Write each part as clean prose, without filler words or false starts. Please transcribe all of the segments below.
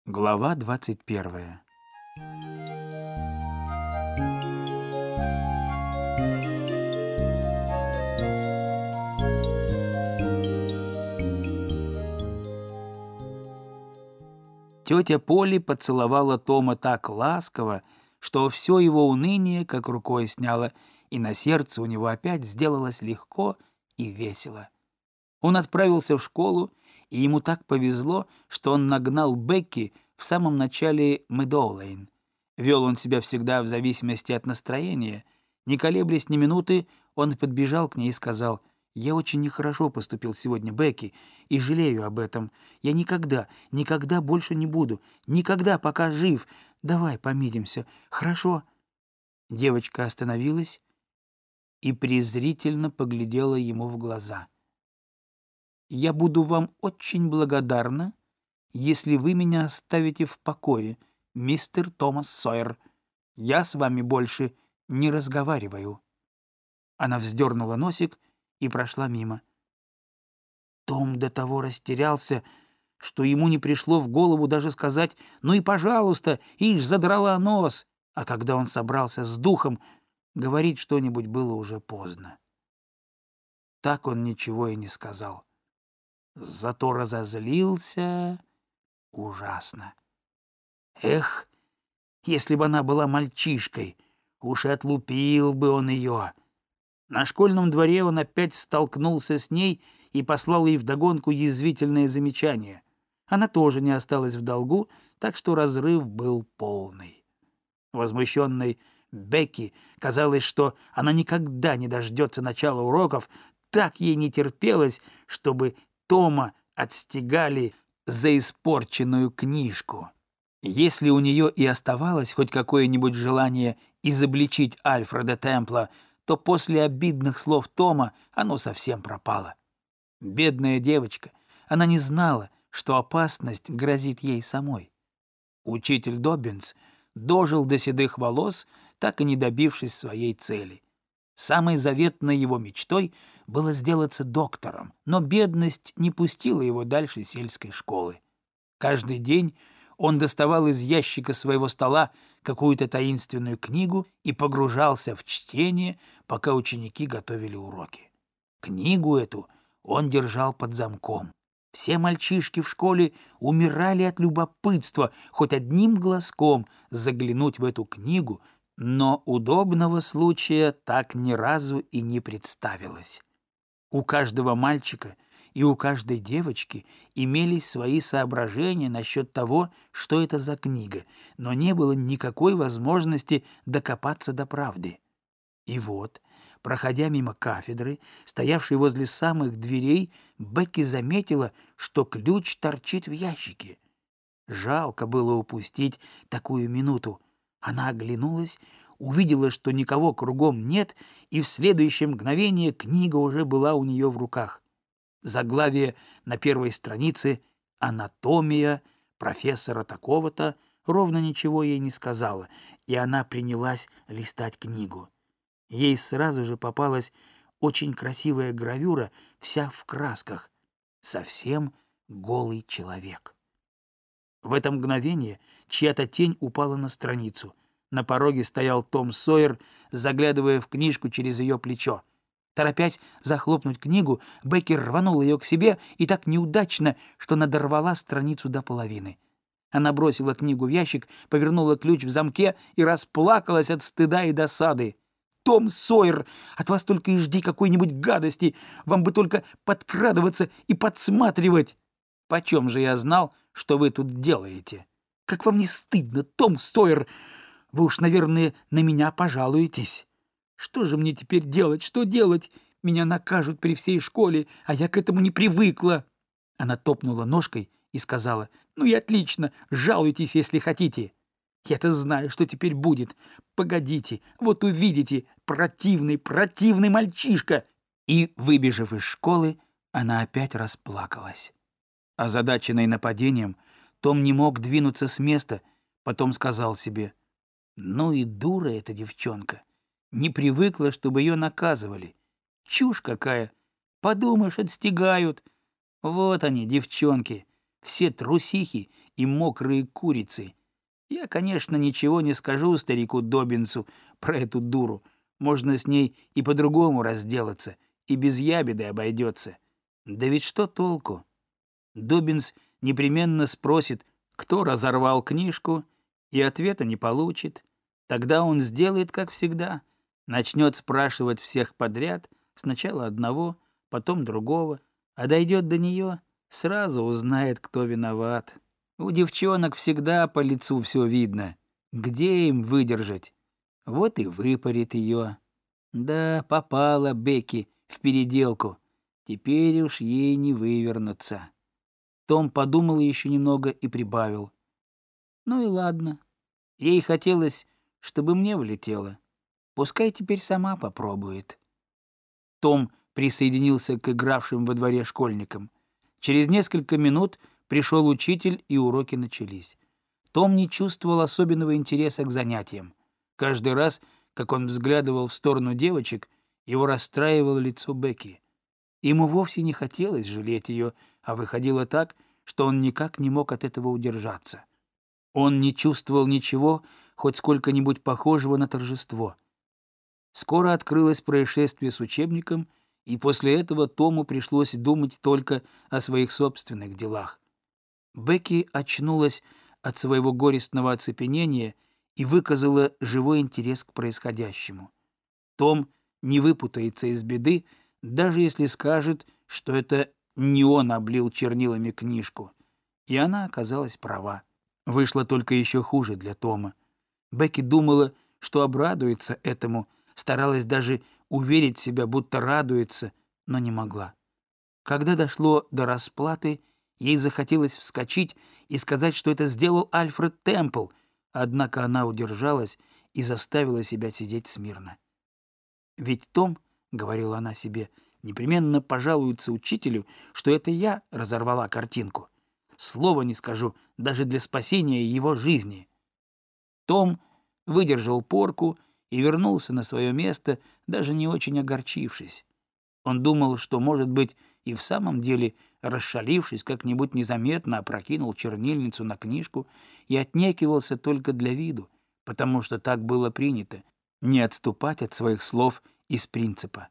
Глава 21. Тетя Полли поцеловала Тома так ласково, что все его уныние как рукой сняло, и на сердце у него опять сделалось легко и весело. Он отправился в школу, и ему так повезло, что он нагнал Бекки в самом начале Мэдоу-Лейн. Вел он себя всегда в зависимости от настроения. Не колеблясь ни минуты, он подбежал к ней и сказал: «Я очень нехорошо поступил сегодня, Бекки, и жалею об этом. Я никогда больше не буду. Никогда, пока жив. Давай помиримся, хорошо?» Девочка остановилась и презрительно поглядела ему в глаза. «Я буду вам очень благодарна, если вы меня оставите в покое, мистер Томас Сойер. Я с вами больше не разговариваю». Она вздернула носик и прошла мимо. Том до того растерялся, что ему не пришло в голову даже сказать: «Ну и пожалуйста, ишь, задрала нос», а когда он собрался с духом, говорить что-нибудь было уже поздно. Так он ничего и не сказал. Зато разозлился ужасно. Эх, если бы она была мальчишкой, уж и отлупил бы он ее. На школьном дворе он опять столкнулся с ней и послал ей вдогонку язвительное замечание. Она тоже не осталась в долгу, так что разрыв был полный. Возмущенной Бекки казалось, что она никогда не дождется начала уроков, так ей не терпелось, чтобы Тома отстегали за испорченную книжку. Если у нее и оставалось хоть какое-нибудь желание изобличить Альфреда Темпла, то после обидных слов Тома оно совсем пропало. Бедная девочка, она не знала, что опасность грозит ей самой. Учитель Доббинс дожил до седых волос, так и не добившись своей цели. Самой заветной его мечтой было сделаться доктором, но бедность не пустила его дальше сельской школы. Каждый день он доставал из ящика своего стола какую-то таинственную книгу и погружался в чтение, пока ученики готовили уроки. Книгу эту он держал под замком. Все мальчишки в школе умирали от любопытства хоть одним глазком заглянуть в эту книгу, но удобного случая так ни разу и не представилось. У каждого мальчика и у каждой девочки имелись свои соображения насчет того, что это за книга, но не было никакой возможности докопаться до правды. И вот, проходя мимо кафедры, стоявшей возле самых дверей, Бекки заметила, что ключ торчит в ящике. Жалко было упустить такую минуту. Она оглянулась, увидела, что никого кругом нет, и в следующее мгновение книга уже была у нее в руках. Заглавие на первой странице «Анатомия профессора такого-то» ровно ничего ей не сказала, и она принялась листать книгу. Ей сразу же попалась очень красивая гравюра, вся в красках. Совсем голый человек. В это мгновение чья-то тень упала на страницу. На пороге стоял Том Сойер, заглядывая в книжку через ее плечо. Торопясь захлопнуть книгу, Бекки рванула ее к себе и так неудачно, что надорвала страницу до половины. Она бросила книгу в ящик, повернула ключ в замке и расплакалась от стыда и досады. «Том Сойер, от вас только и жди какой-нибудь гадости, вам бы только подкрадываться и подсматривать». «Почем же я знал, что вы тут делаете?» «Как вам не стыдно, Том Сойер? Вы уж, наверное, на меня пожалуетесь. Что же мне теперь делать? Что делать? Меня накажут при всей школе, а я к этому не привыкла». Она топнула ножкой и сказала: «Ну и отлично, жалуйтесь, если хотите. Я-то знаю, что теперь будет. Погодите, вот увидите, противный мальчишка». И, выбежав из школы, она опять расплакалась. Озадаченный нападением, Том не мог двинуться с места, потом сказал себе: «Ну и дура эта девчонка. Не привыкла, чтобы ее наказывали. Чушь какая! Подумаешь, отстегают. Вот они, девчонки, все трусихи и мокрые курицы. Я, конечно, ничего не скажу старику Доббинсу про эту дуру. Можно с ней и по-другому разделаться, и без ябеды обойдется. Да ведь что толку? Доббинс непременно спросит, кто разорвал книжку, и ответа не получит. Тогда он сделает, как всегда, начнет спрашивать всех подряд, сначала одного, потом другого, а дойдет до нее, сразу узнает, кто виноват. У девчонок всегда по лицу все видно. Где им выдержать? Вот и выпарит ее. Да, попала Бекки в переделку. Теперь уж ей не вывернуться. Том подумал еще немного и прибавил. Ну и ладно. Ей хотелось, чтобы мне влетело. Пускай теперь сама попробует. Том присоединился к игравшим во дворе школьникам. Через несколько минут пришел учитель, и уроки начались. Том не чувствовал особенного интереса к занятиям. Каждый раз, как он взглядывал в сторону девочек, его расстраивало лицо Бекки. Ему вовсе не хотелось жалеть ее, а выходило так, что он никак не мог от этого удержаться. Он не чувствовал ничего, хоть сколько-нибудь похожего на торжество. Скоро открылось происшествие с учебником, и после этого Тому пришлось думать только о своих собственных делах. Бекки очнулась от своего горестного оцепенения и выказала живой интерес к происходящему. Том не выпутается из беды, даже если скажет, что это не он облил чернилами книжку. И она оказалась права. Вышло только еще хуже для Тома. Бекки думала, что обрадуется этому, старалась даже уверить себя, будто радуется, но не могла. Когда дошло до расплаты, ей захотелось вскочить и сказать, что это сделал Альфред Темпл, однако она удержалась и заставила себя сидеть смирно. «Ведь Том, — говорила она себе, — непременно пожалуется учителю, что это я разорвала картинку. Слова не скажу даже для спасения его жизни». Том выдержал порку и вернулся на свое место, даже не очень огорчившись. Он думал, что, может быть, и в самом деле, расшалившись, как-нибудь незаметно опрокинул чернильницу на книжку и отнекивался только для виду, потому что так было принято — не отступать от своих слов из принципа.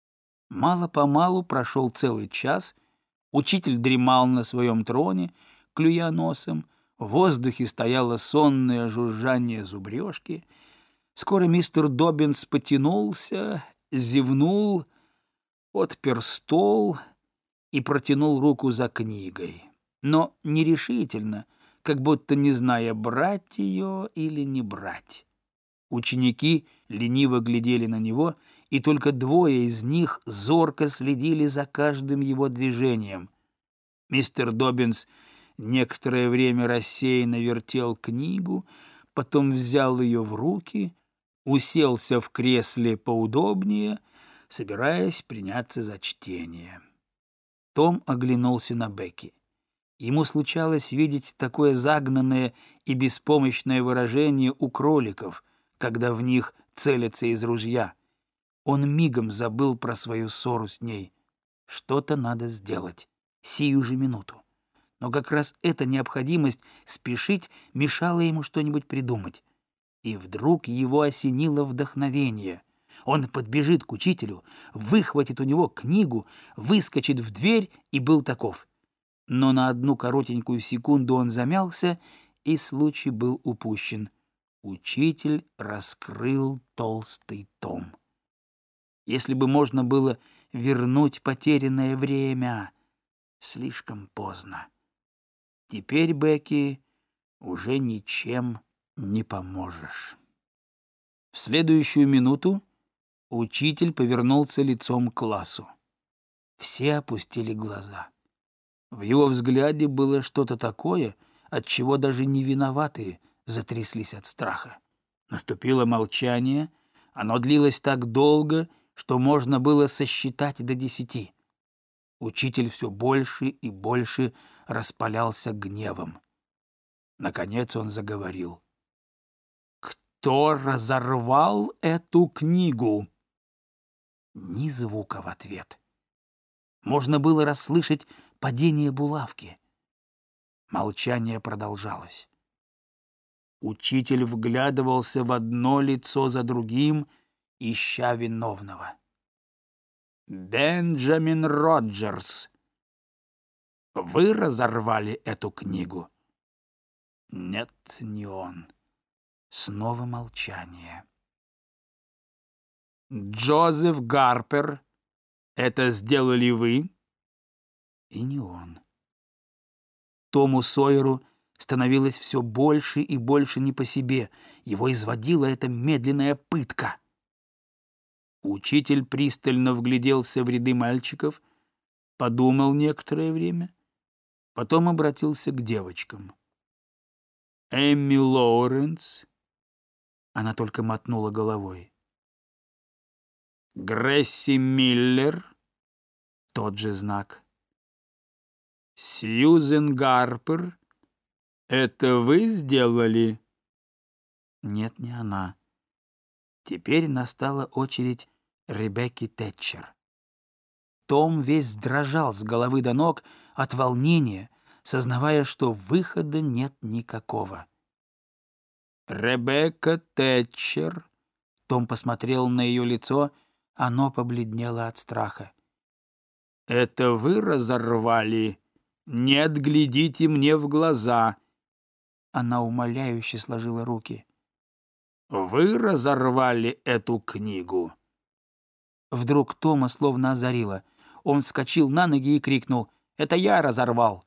Мало-помалу прошел целый час, учитель дремал на своем троне, клюя носом, в воздухе стояло сонное жужжание зубрежки. Скоро мистер Доббинс потянулся, зевнул, отпер стол и протянул руку за книгой, но нерешительно, как будто не зная, брать ее или не брать. Ученики лениво глядели на него, и только двое из них зорко следили за каждым его движением. Мистер Доббинс некоторое время рассеянно вертел книгу, потом взял ее в руки, уселся в кресле поудобнее, собираясь приняться за чтение. Том оглянулся на Бекки. Ему случалось видеть такое загнанное и беспомощное выражение у кроликов, когда в них целятся из ружья. Он мигом забыл про свою ссору с ней. Что-то надо сделать, сию же минуту. Но как раз эта необходимость спешить мешала ему что-нибудь придумать. И вдруг его осенило вдохновение. Он подбежит к учителю, выхватит у него книгу, выскочит в дверь и был таков. Но на одну коротенькую секунду он замялся, и случай был упущен. Учитель раскрыл толстый том. Если бы можно было вернуть потерянное время, слишком поздно. Теперь, Бекки, уже ничем не поможешь. В следующую минуту учитель повернулся лицом к классу. Все опустили глаза. В его взгляде было что-то такое, от чего даже невиноватые затряслись от страха. Наступило молчание, оно длилось так долго, что можно было сосчитать до 10. Учитель все больше и больше распалялся гневом. Наконец он заговорил. «Кто разорвал эту книгу?» Ни звука в ответ. Можно было расслышать падение булавки. Молчание продолжалось. Учитель вглядывался в одно лицо за другим, ища виновного. «Бенджамин Роджерс, вы разорвали эту книгу?» «Нет, не он». Снова молчание. «Джозеф Гарпер, это сделали вы?» И не он. Тому Сойеру становилось все больше и больше не по себе. Его изводила эта медленная пытка. Учитель пристально вгляделся в ряды мальчиков, подумал некоторое время, потом обратился к девочкам. «Эмми Лоуренс?» Она только мотнула головой. «Гресси Миллер?» Тот же знак. «Сьюзен Гарпер? Это вы сделали?» Нет, не она. Теперь настала очередь Ребекки Тэтчер. Том весь дрожал с головы до ног от волнения, сознавая, что выхода нет никакого. «Ребекка Тэтчер», — Том посмотрел на ее лицо, оно побледнело от страха. «Это вы разорвали? Нет, глядите мне в глаза!» Она умоляюще сложила руки. «Вы разорвали эту книгу?» Вдруг Тома словно озарило. Он вскочил на ноги и крикнул: «Это я разорвал!»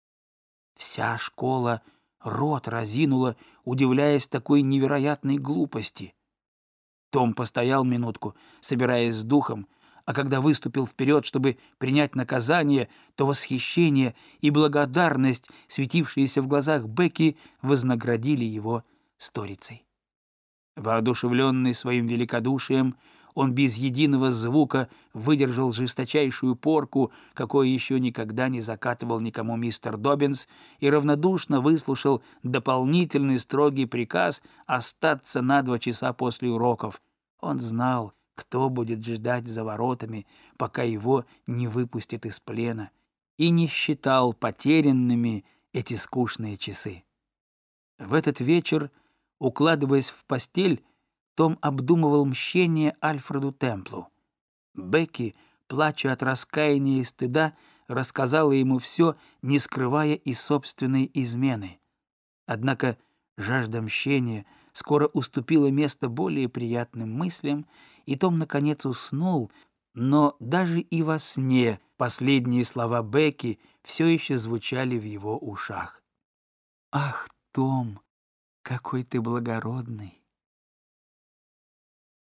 Вся школа рот разинула, удивляясь такой невероятной глупости. Том постоял минутку, собираясь с духом, а когда выступил вперед, чтобы принять наказание, то восхищение и благодарность, светившиеся в глазах Бекки, вознаградили его сторицей. Воодушевленный своим великодушием, он без единого звука выдержал жесточайшую порку, какой еще никогда не закатывал никому мистер Доббинс, и равнодушно выслушал дополнительный строгий приказ остаться на 2 часа после уроков. Он знал, кто будет ждать за воротами, пока его не выпустят из плена, и не считал потерянными эти скучные часы. В этот вечер, укладываясь в постель, Том обдумывал мщение Альфреду Темплу. Бекки, плача от раскаяния и стыда, рассказала ему все, не скрывая и собственной измены. Однако жажда мщения скоро уступила место более приятным мыслям, и Том, наконец, уснул, но даже и во сне последние слова Бекки все еще звучали в его ушах. «Ах, Том, какой ты благородный!